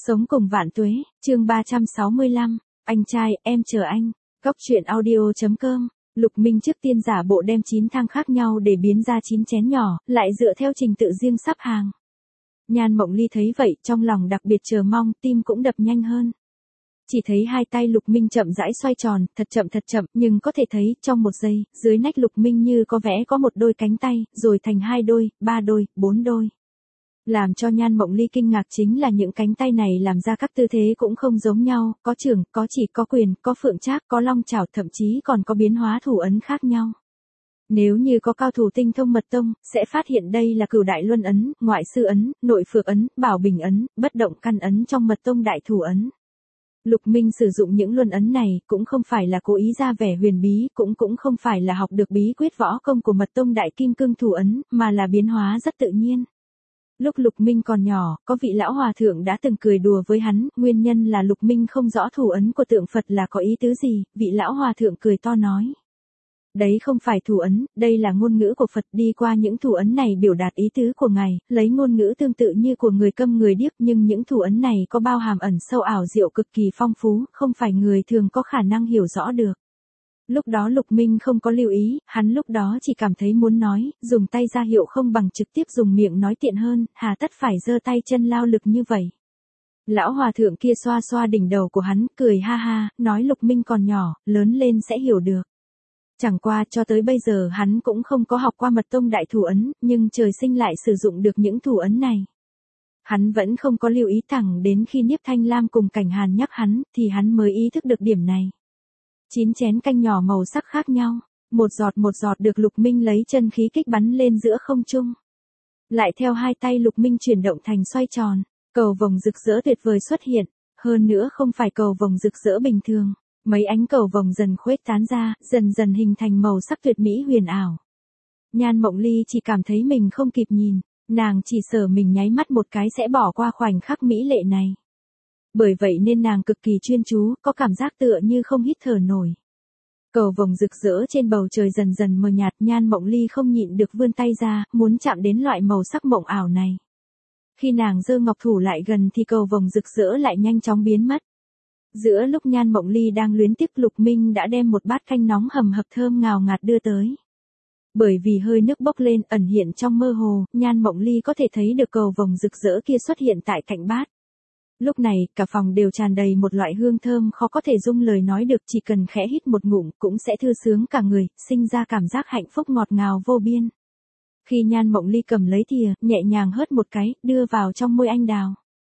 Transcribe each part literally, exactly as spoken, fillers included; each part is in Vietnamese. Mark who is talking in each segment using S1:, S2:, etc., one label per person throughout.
S1: Sống cùng vạn tuế, chương ba trăm sáu mươi lăm, anh trai, em chờ anh. Góc truyện audio chấm com. Lục Minh trước tiên giả bộ đem chín thang khác nhau để biến ra chín chén nhỏ, lại dựa theo trình tự riêng sắp hàng. Nhan Mộng Ly thấy vậy, trong lòng đặc biệt chờ mong, tim cũng đập nhanh hơn. Chỉ thấy hai tay Lục Minh chậm rãi xoay tròn, thật chậm thật chậm, nhưng có thể thấy, trong một giây, dưới nách Lục Minh như có vẻ có một đôi cánh tay, rồi thành hai đôi, ba đôi, bốn đôi. Làm cho Nhan Mộng Ly kinh ngạc chính là những cánh tay này làm ra các tư thế cũng không giống nhau, có trường, có chỉ, có quyền, có phượng trác, có long chảo, thậm chí còn có biến hóa thủ ấn khác nhau. Nếu như có cao thủ tinh thông mật tông, sẽ phát hiện đây là cửu đại luân ấn, ngoại sư ấn, nội phượng ấn, bảo bình ấn, bất động căn ấn trong mật tông đại thủ ấn. Lục Minh sử dụng những luân ấn này cũng không phải là cố ý ra vẻ huyền bí, cũng cũng không phải là học được bí quyết võ công của mật tông đại kim cương thủ ấn, mà là biến hóa rất tự nhiên. Lúc Lục Minh còn nhỏ, có vị lão hòa thượng đã từng cười đùa với hắn, nguyên nhân là Lục Minh không rõ thủ ấn của tượng Phật là có ý tứ gì, vị lão hòa thượng cười to nói. Đấy không phải thủ ấn, đây là ngôn ngữ của Phật, đi qua những thủ ấn này biểu đạt ý tứ của Ngài, lấy ngôn ngữ tương tự như của người câm người điếc, nhưng những thủ ấn này có bao hàm ẩn sâu ảo diệu cực kỳ phong phú, không phải người thường có khả năng hiểu rõ được. Lúc đó Lục Minh không có lưu ý, hắn lúc đó chỉ cảm thấy muốn nói, dùng tay ra hiệu không bằng trực tiếp dùng miệng nói tiện hơn, hà tất phải giơ tay chân lao lực như vậy. Lão hòa thượng kia xoa xoa đỉnh đầu của hắn, cười ha ha, nói Lục Minh còn nhỏ, lớn lên sẽ hiểu được. Chẳng qua cho tới bây giờ hắn cũng không có học qua mật tông đại thủ ấn, nhưng trời sinh lại sử dụng được những thủ ấn này. Hắn vẫn không có lưu ý, thẳng đến khi Niếp Thanh Lam cùng Cảnh Hàn nhắc hắn, thì hắn mới ý thức được điểm này. Chín chén canh nhỏ màu sắc khác nhau, một giọt một giọt được Lục Minh lấy chân khí kích bắn lên giữa không trung. Lại theo hai tay Lục Minh chuyển động thành xoay tròn, cầu vồng rực rỡ tuyệt vời xuất hiện, hơn nữa không phải cầu vồng rực rỡ bình thường. Mấy ánh cầu vồng dần khuếch tán ra, dần dần hình thành màu sắc tuyệt mỹ huyền ảo. Nhan Mộng Ly chỉ cảm thấy mình không kịp nhìn, nàng chỉ sợ mình nháy mắt một cái sẽ bỏ qua khoảnh khắc mỹ lệ này. Bởi vậy nên nàng cực kỳ chuyên chú, có cảm giác tựa như không hít thở nổi. Cầu vồng rực rỡ trên bầu trời dần dần mờ nhạt, Nhan Mộng Ly không nhịn được vươn tay ra, muốn chạm đến loại màu sắc mộng ảo này. Khi nàng giơ ngọc thủ lại gần thì cầu vồng rực rỡ lại nhanh chóng biến mất. Giữa lúc Nhan Mộng Ly đang luyến tiếc, Lục Minh đã đem một bát canh nóng hầm hập thơm ngào ngạt đưa tới. Bởi vì hơi nước bốc lên ẩn hiện trong mơ hồ, Nhan Mộng Ly có thể thấy được cầu vồng rực rỡ kia xuất hiện tại cạnh bát. Lúc này, cả phòng đều tràn đầy một loại hương thơm khó có thể dung lời nói được, chỉ cần khẽ hít một ngụm cũng sẽ thư sướng cả người, sinh ra cảm giác hạnh phúc ngọt ngào vô biên. Khi Nhan Mộng Ly cầm lấy thìa, nhẹ nhàng hớt một cái, đưa vào trong môi anh đào.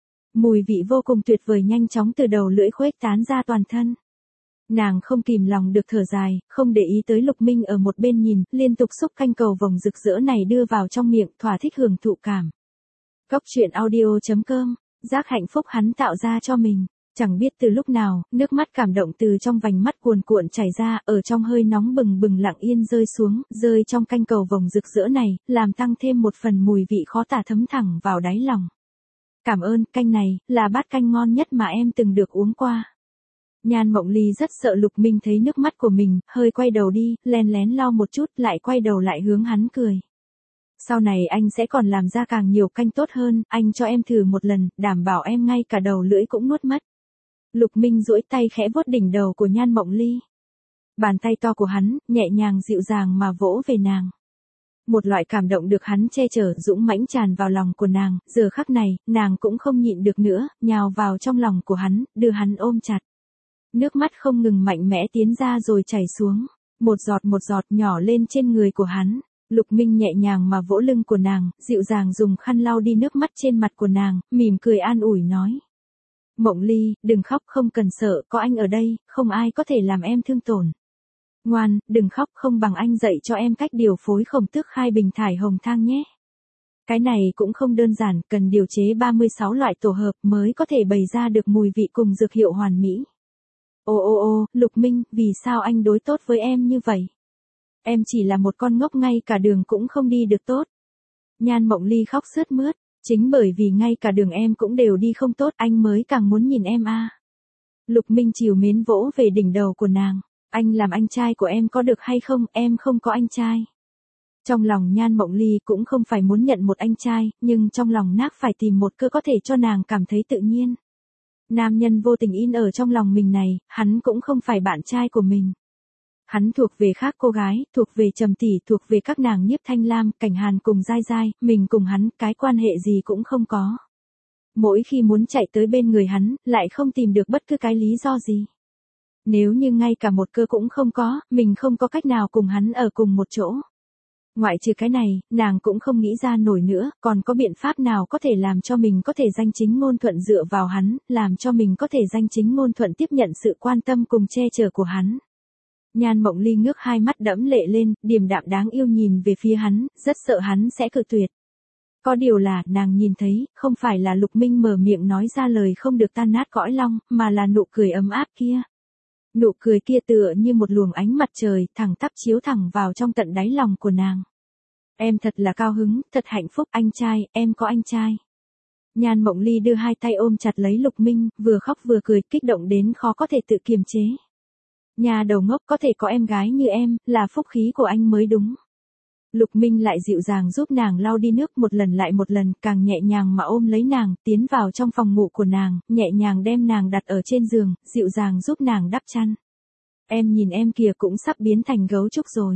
S1: Mùi vị vô cùng tuyệt vời nhanh chóng từ đầu lưỡi khuếch tán ra toàn thân. Nàng không kìm lòng được thở dài, không để ý tới Lục Minh ở một bên nhìn, liên tục xúc canh cầu vồng rực rỡ này đưa vào trong miệng, thỏa thích hưởng thụ cảm. Góc truyện audio chấm com, giác hạnh phúc hắn tạo ra cho mình. Chẳng biết từ lúc nào, nước mắt cảm động từ trong vành mắt cuồn cuộn chảy ra, ở trong hơi nóng bừng bừng lặng yên rơi xuống, rơi trong canh cầu vồng rực rỡ này, làm tăng thêm một phần mùi vị khó tả thấm thẳng vào đáy lòng. Cảm ơn, canh này, là bát canh ngon nhất mà em từng được uống qua. Nhan Mộng Ly rất sợ Lục Minh thấy nước mắt của mình, hơi quay đầu đi, len lén lau một chút, lại quay đầu lại hướng hắn cười. Sau này anh sẽ còn làm ra càng nhiều canh tốt hơn, anh cho em thử một lần, đảm bảo em ngay cả đầu lưỡi cũng nuốt mất. Lục Minh duỗi tay khẽ vuốt đỉnh đầu của Nhan Mộng Ly. Bàn tay to của hắn, nhẹ nhàng dịu dàng mà vỗ về nàng. Một loại cảm động được hắn che chở dũng mãnh tràn vào lòng của nàng, giờ khắc này, nàng cũng không nhịn được nữa, nhào vào trong lòng của hắn, đưa hắn ôm chặt. Nước mắt không ngừng mạnh mẽ tiến ra rồi chảy xuống, một giọt một giọt nhỏ lên trên người của hắn. Lục Minh nhẹ nhàng mà vỗ lưng của nàng, dịu dàng dùng khăn lau đi nước mắt trên mặt của nàng, mỉm cười an ủi nói. Mộng Ly, đừng khóc, không cần sợ, có anh ở đây, không ai có thể làm em thương tổn. Ngoan, đừng khóc, không bằng anh dạy cho em cách điều phối khổng tước khai bình thải hồng thang nhé. Cái này cũng không đơn giản, cần điều chế ba mươi sáu loại tổ hợp mới có thể bày ra được mùi vị cùng dược hiệu hoàn mỹ. Ô ô ô, Lục Minh, vì sao anh đối tốt với em như vậy? Em chỉ là một con ngốc ngay cả đường cũng không đi được tốt. Nhan Mộng Ly khóc sướt mướt, chính bởi vì ngay cả đường em cũng đều đi không tốt, anh mới càng muốn nhìn em a. À. Lục Minh trìu mến vỗ về đỉnh đầu của nàng. Anh làm anh trai của em có được hay không, em không có anh trai. Trong lòng Nhan Mộng Ly cũng không phải muốn nhận một anh trai, nhưng trong lòng nác phải tìm một cơ có thể cho nàng cảm thấy tự nhiên. Nam nhân vô tình in ở trong lòng mình này, hắn cũng không phải bạn trai của mình. Hắn thuộc về khác cô gái, thuộc về Trầm tỷ, thuộc về các nàng Nhiếp Thanh Lam, Cảnh Hàn cùng Giai Giai, mình cùng hắn, cái quan hệ gì cũng không có. Mỗi khi muốn chạy tới bên người hắn, lại không tìm được bất cứ cái lý do gì. Nếu như ngay cả một cơ cũng không có, mình không có cách nào cùng hắn ở cùng một chỗ. Ngoại trừ cái này, nàng cũng không nghĩ ra nổi nữa, còn có biện pháp nào có thể làm cho mình có thể danh chính ngôn thuận dựa vào hắn, làm cho mình có thể danh chính ngôn thuận tiếp nhận sự quan tâm cùng che chở của hắn. Nhan Mộng Ly ngước hai mắt đẫm lệ lên, điềm đạm đáng yêu nhìn về phía hắn, rất sợ hắn sẽ cự tuyệt. Có điều là, nàng nhìn thấy, không phải là Lục Minh mở miệng nói ra lời không được tan nát cõi lòng, mà là nụ cười ấm áp kia. Nụ cười kia tựa như một luồng ánh mặt trời, thẳng tắp chiếu thẳng vào trong tận đáy lòng của nàng. Em thật là cao hứng, thật hạnh phúc, anh trai, em có anh trai. Nhan Mộng Ly đưa hai tay ôm chặt lấy Lục Minh, vừa khóc vừa cười, kích động đến khó có thể tự kiềm chế. Nhà đầu ngốc, có thể có em gái như em, là phúc khí của anh mới đúng. Lục Minh lại dịu dàng giúp nàng lau đi nước một lần lại một lần, càng nhẹ nhàng mà ôm lấy nàng, tiến vào trong phòng ngủ của nàng, nhẹ nhàng đem nàng đặt ở trên giường, dịu dàng giúp nàng đắp chăn. Em nhìn em kìa cũng sắp biến thành gấu trúc rồi.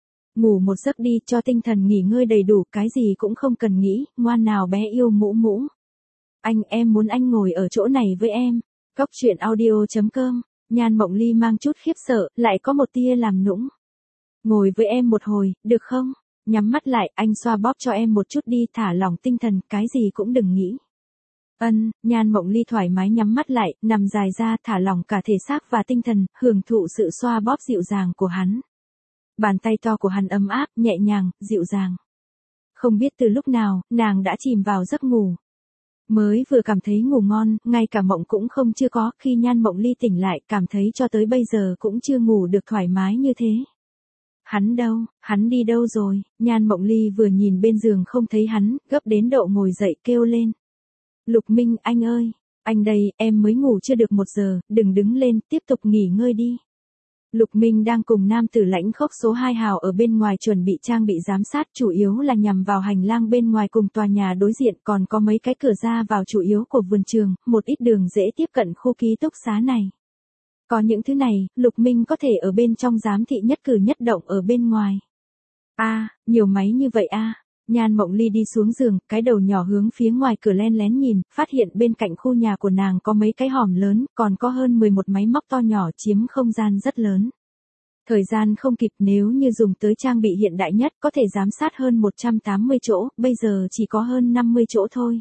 S1: Ngủ một giấc đi, cho tinh thần nghỉ ngơi đầy đủ, cái gì cũng không cần nghĩ, ngoan nào bé yêu mũ mũ. Anh, em muốn anh ngồi ở chỗ này với em. Góc truyện audio chấm com. Nhan Mộng Ly mang chút khiếp sợ, lại có một tia làm nũng. Ngồi với em một hồi, được không? Nhắm mắt lại, anh xoa bóp cho em một chút đi, thả lỏng tinh thần, cái gì cũng đừng nghĩ. Ân, Nhan Mộng Ly thoải mái nhắm mắt lại, nằm dài ra, thả lỏng cả thể xác và tinh thần, hưởng thụ sự xoa bóp dịu dàng của hắn. Bàn tay to của hắn ấm áp, nhẹ nhàng, dịu dàng. Không biết từ lúc nào, nàng đã chìm vào giấc ngủ. Mới vừa cảm thấy ngủ ngon, ngay cả mộng cũng không chưa có, khi Nhan Mộng Ly tỉnh lại, cảm thấy cho tới bây giờ cũng chưa ngủ được thoải mái như thế. Hắn đâu, hắn đi đâu rồi? Nhan Mộng Ly vừa nhìn bên giường không thấy hắn, gấp đến độ ngồi dậy kêu lên. Lục Minh, anh ơi, anh đây, em mới ngủ chưa được một giờ, đừng đứng lên, tiếp tục nghỉ ngơi đi. Lục Minh đang cùng nam tử Lãnh Khốc số hai hào ở bên ngoài chuẩn bị trang bị giám sát, chủ yếu là nhằm vào hành lang bên ngoài cùng tòa nhà đối diện, còn có mấy cái cửa ra vào chủ yếu của vườn trường, một ít đường dễ tiếp cận khu ký túc xá này. Có những thứ này, Lục Minh có thể ở bên trong giám thị nhất cử nhất động ở bên ngoài. A, à, nhiều máy như vậy a. À. Nhan Mộng Ly đi xuống giường, cái đầu nhỏ hướng phía ngoài cửa len lén nhìn, phát hiện bên cạnh khu nhà của nàng có mấy cái hòm lớn, còn có hơn mười một máy móc to nhỏ chiếm không gian rất lớn. Thời gian không kịp, nếu như dùng tới trang bị hiện đại nhất có thể giám sát hơn một trăm tám mươi chỗ, bây giờ chỉ có hơn năm mươi chỗ thôi.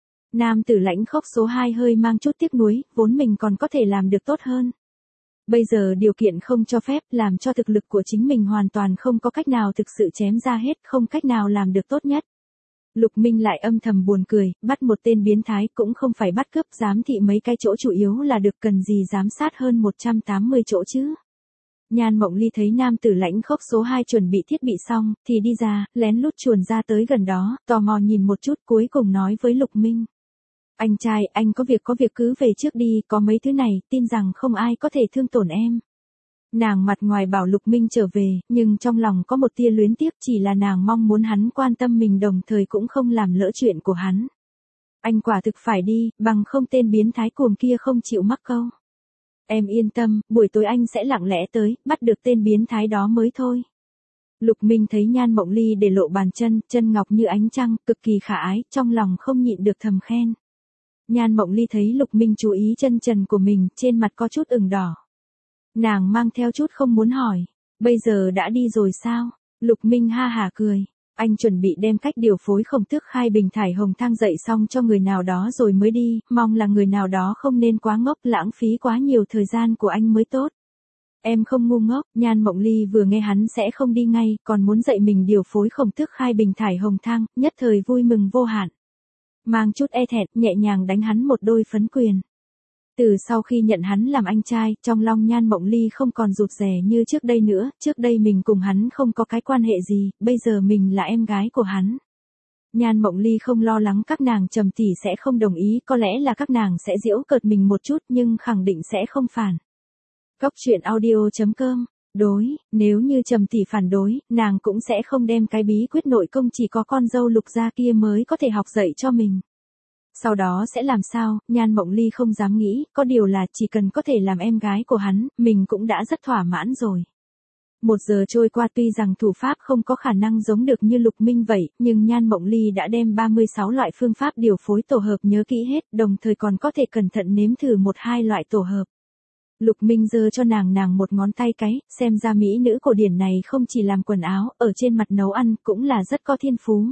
S1: Nam tử Lãnh Khốc số hai hơi mang chút tiếc nuối, vốn mình còn có thể làm được tốt hơn. Bây giờ điều kiện không cho phép, làm cho thực lực của chính mình hoàn toàn không có cách nào thực sự chém ra hết, không cách nào làm được tốt nhất. Lục Minh lại âm thầm buồn cười, bắt một tên biến thái cũng không phải bắt cướp, giám thị mấy cái chỗ chủ yếu là được, cần gì giám sát hơn một trăm tám mươi chỗ chứ. Nhan Mộng Ly thấy nam tử Lãnh Khốc số hai chuẩn bị thiết bị xong, thì đi ra, lén lút chuồn ra tới gần đó, tò mò nhìn một chút, cuối cùng nói với Lục Minh. Anh trai, anh có việc có việc cứ về trước đi, có mấy thứ này, tin rằng không ai có thể thương tổn em. Nàng mặt ngoài bảo Lục Minh trở về, nhưng trong lòng có một tia luyến tiếc, chỉ là nàng mong muốn hắn quan tâm mình đồng thời cũng không làm lỡ chuyện của hắn. Anh quả thực phải đi, bằng không tên biến thái cuồng kia không chịu mắc câu. Em yên tâm, buổi tối anh sẽ lặng lẽ tới, bắt được tên biến thái đó mới thôi. Lục Minh thấy Nhan Mộng Ly để lộ bàn chân, chân ngọc như ánh trăng, cực kỳ khả ái, trong lòng không nhịn được thầm khen. Nhan Mộng Ly thấy Lục Minh chú ý chân trần của mình, trên mặt có chút ửng đỏ. Nàng mang theo chút không muốn hỏi, bây giờ đã đi rồi sao? Lục Minh ha hả cười, anh chuẩn bị đem cách điều phối Khổng Tước Khai bình thải hồng thang dạy xong cho người nào đó rồi mới đi, mong là người nào đó không nên quá ngốc, lãng phí quá nhiều thời gian của anh mới tốt. Em không ngu ngốc, Nhan Mộng Ly vừa nghe hắn sẽ không đi ngay, còn muốn dạy mình điều phối Khổng Tước Khai bình thải hồng thang, nhất thời vui mừng vô hạn. Mang chút e thẹn, nhẹ nhàng đánh hắn một đôi phấn quyền. Từ sau khi nhận hắn làm anh trai, trong lòng Nhan Mộng Ly không còn rụt rè như trước đây nữa, trước đây mình cùng hắn không có cái quan hệ gì, bây giờ mình là em gái của hắn. Nhan Mộng Ly không lo lắng các nàng Trầm tỷ sẽ không đồng ý, có lẽ là các nàng sẽ giễu cợt mình một chút nhưng khẳng định sẽ không phản. Góc truyện audio chấm com. Đối, nếu như Trầm tỷ phản đối, nàng cũng sẽ không đem cái bí quyết nội công chỉ có con dâu Lục gia kia mới có thể học dạy cho mình. Sau đó sẽ làm sao, Nhan Mộng Ly không dám nghĩ, có điều là chỉ cần có thể làm em gái của hắn, mình cũng đã rất thỏa mãn rồi. Một giờ trôi qua, tuy rằng thủ pháp không có khả năng giống được như Lục Minh vậy, nhưng Nhan Mộng Ly đã đem ba mươi sáu loại phương pháp điều phối tổ hợp nhớ kỹ hết, đồng thời còn có thể cẩn thận nếm thử một hai loại tổ hợp. Lục Minh giơ cho nàng nàng một ngón tay cái, xem ra mỹ nữ cổ điển này không chỉ làm quần áo, ở trên mặt nấu ăn cũng là rất có thiên phú.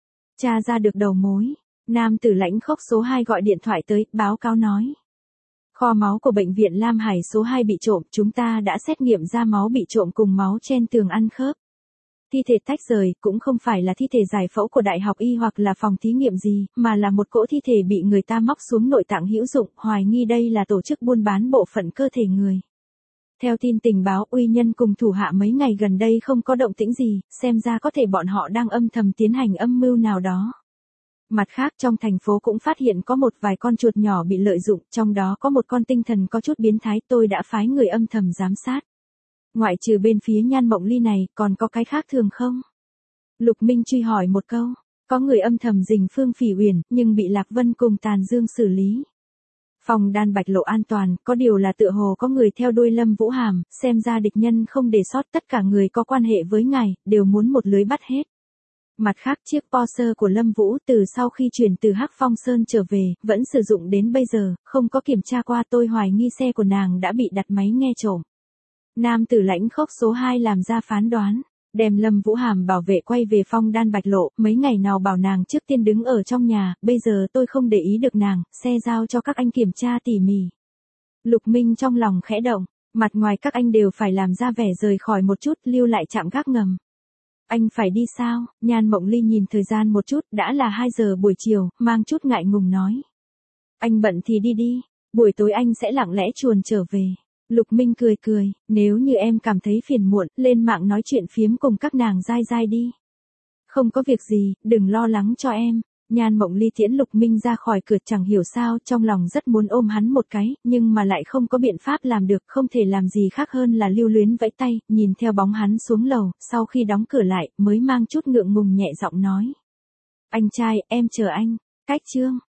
S1: Tra ra được đầu mối, nam tử lãnh khốc số hai gọi điện thoại tới, báo cáo nói. Kho máu của bệnh viện Lam Hải số hai bị trộm, chúng ta đã xét nghiệm ra máu bị trộm cùng máu trên tường ăn khớp. Thi thể tách rời, cũng không phải là thi thể giải phẫu của đại học y hoặc là phòng thí nghiệm gì, mà là một cỗ thi thể bị người ta móc xuống nội tạng hữu dụng, hoài nghi đây là tổ chức buôn bán bộ phận cơ thể người. Theo tin tình báo, Uy Nhân cùng thủ hạ mấy ngày gần đây không có động tĩnh gì, xem ra có thể bọn họ đang âm thầm tiến hành âm mưu nào đó. Mặt khác, trong thành phố cũng phát hiện có một vài con chuột nhỏ bị lợi dụng, trong đó có một con tinh thần có chút biến thái, tôi đã phái người âm thầm giám sát. Ngoại trừ bên phía Nhan Mộng Ly này, còn có cái khác thường không? Lục Minh truy hỏi một câu, có người âm thầm rình Phương Phỉ Uyển, nhưng bị Lạc Vân cùng Tàn Dương xử lý. Phòng đan bạch lộ an toàn, có điều là tựa hồ có người theo đuôi Lâm Vũ Hàm, xem ra địch nhân không để sót, tất cả người có quan hệ với ngài, đều muốn một lưới bắt hết. Mặt khác, chiếc Porsche của Lâm Vũ từ sau khi chuyển từ Hắc Phong Sơn trở về, vẫn sử dụng đến bây giờ, không có kiểm tra qua, tôi hoài nghi xe của nàng đã bị đặt máy nghe trộm. Nam tử lãnh khốc số hai làm ra phán đoán, đem Lâm Vũ Hàm bảo vệ quay về phong đan bạch lộ, mấy ngày nào bảo nàng trước tiên đứng ở trong nhà, bây giờ tôi không để ý được nàng, xe giao cho các anh kiểm tra tỉ mỉ. Lục Minh trong lòng khẽ động, mặt ngoài các anh đều phải làm ra vẻ rời khỏi một chút, lưu lại trạm gác ngầm. Anh phải đi sao? Nhan Mộng Ly nhìn thời gian một chút, đã là hai giờ buổi chiều, mang chút ngại ngùng nói. Anh bận thì đi đi, buổi tối anh sẽ lặng lẽ chuồn trở về. Lục Minh cười cười, nếu như em cảm thấy phiền muộn, lên mạng nói chuyện phiếm cùng các nàng dai dai đi. Không có việc gì, đừng lo lắng cho em. Nhan Mộng Ly tiễn Lục Minh ra khỏi cửa, chẳng hiểu sao, trong lòng rất muốn ôm hắn một cái, nhưng mà lại không có biện pháp làm được, không thể làm gì khác hơn là lưu luyến vẫy tay, nhìn theo bóng hắn xuống lầu, sau khi đóng cửa lại, mới mang chút ngượng ngùng nhẹ giọng nói. Anh trai, em chờ anh. Cách chương